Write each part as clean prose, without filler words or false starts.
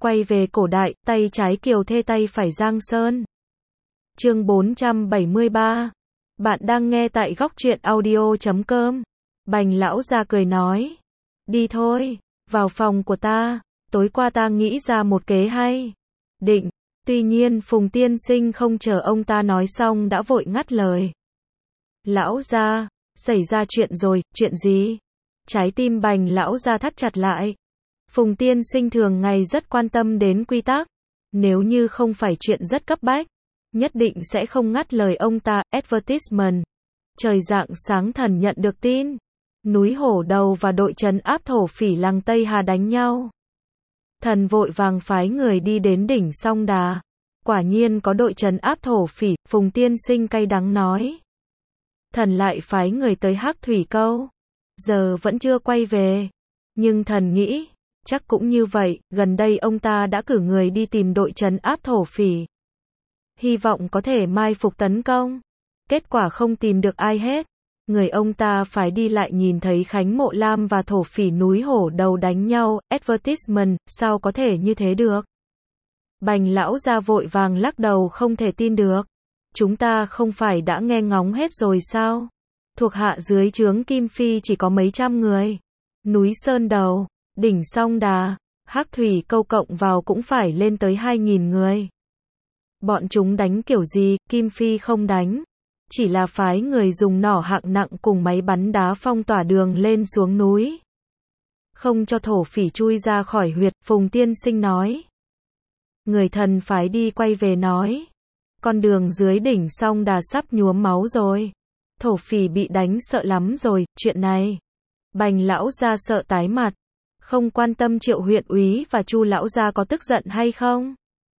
Quay về cổ đại, tay trái Kiều Thê tay phải Giang Sơn. Chương 473. Bạn đang nghe tại góc truyện audio.com. Bành lão gia cười nói. Đi thôi, vào phòng của ta, tối qua ta nghĩ ra một kế hay. Định. Tuy nhiên Phùng tiên sinh không chờ ông ta nói xong đã vội ngắt lời. Lão gia, xảy ra chuyện rồi, chuyện gì? Trái tim Bành lão gia thắt chặt lại. Phùng tiên sinh thường ngày rất quan tâm đến quy tắc. Nếu như không phải chuyện rất cấp bách, nhất định sẽ không ngắt lời ông ta. Advertisement. Trời rạng sáng thần nhận được tin. Núi Hổ Đầu và đội trấn áp thổ phỉ làng Tây Hà đánh nhau. Thần vội vàng phái người đi đến đỉnh Song Đà. Quả nhiên có đội trấn áp thổ phỉ, Phùng tiên sinh cay đắng nói. Thần lại phái người tới Hắc Thủy Câu. Giờ vẫn chưa quay về. Nhưng thần nghĩ, chắc cũng như vậy, gần đây ông ta đã cử người đi tìm đội trấn áp thổ phỉ. Hy vọng có thể mai phục tấn công. Kết quả không tìm được ai hết. Người ông ta phải đi lại nhìn thấy Khánh Mộ Lam và thổ phỉ núi Hổ Đầu đánh nhau. Advertisement, sao có thể như thế được? Bành lão gia vội vàng lắc đầu không thể tin được. Chúng ta không phải đã nghe ngóng hết rồi sao? Thuộc hạ dưới trướng Kim Phi chỉ có mấy trăm người. Núi Sơn Đầu, đỉnh Song Đà, Hắc Thủy Câu cộng vào cũng phải lên tới 2.000 người. Bọn chúng đánh kiểu gì? Kim Phi không đánh. Chỉ là phái người dùng nỏ hạng nặng cùng máy bắn đá phong tỏa đường lên xuống núi. Không cho thổ phỉ chui ra khỏi huyệt, Phùng tiên sinh nói. Người thần phái đi quay về nói. Con đường dưới đỉnh Song Đà sắp nhuốm máu rồi. Thổ phỉ bị đánh sợ lắm rồi, chuyện này. Bành lão gia sợ tái mặt. Không quan tâm Triệu huyện úy và Chu lão gia có tức giận hay không.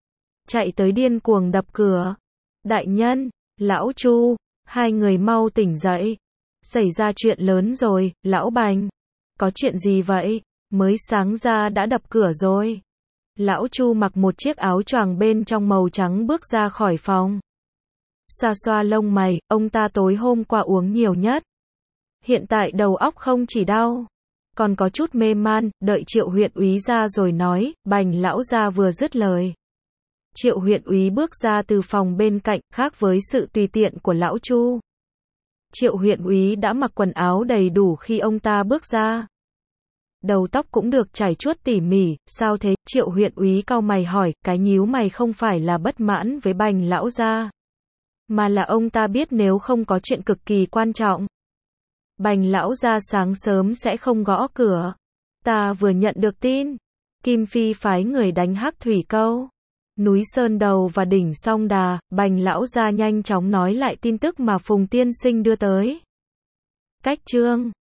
Chạy tới điên cuồng đập cửa. Đại nhân, lão Chu, hai người mau tỉnh dậy. Xảy ra chuyện lớn rồi, lão Bành. Có chuyện gì vậy? Mới sáng ra đã đập cửa rồi. Lão Chu mặc một chiếc áo choàng bên trong màu trắng bước ra khỏi phòng. Xoa xoa lông mày, ông ta tối hôm qua uống nhiều nhất. Hiện tại đầu óc không chỉ đau, còn có chút mê man, đợi Triệu huyện úy ra rồi nói. Bành lão gia vừa dứt lời. Triệu huyện úy bước ra từ phòng bên cạnh, khác với sự tùy tiện của lão Chu. Triệu huyện úy đã mặc quần áo đầy đủ khi ông ta bước ra. Đầu tóc cũng được chải chuốt tỉ mỉ. Sao thế? Triệu huyện úy cau mày hỏi. Cái nhíu mày không phải là bất mãn với Bành lão gia, mà là ông ta biết nếu không có chuyện cực kỳ quan trọng, Bành lão gia sáng sớm sẽ không gõ cửa. Ta vừa nhận được tin, Kim Phi phái người đánh Hắc Thủy Câu, núi Sơn Đầu và đỉnh Song Đà. Bành lão gia nhanh chóng nói lại tin tức mà Phùng tiên sinh đưa tới. Cách chương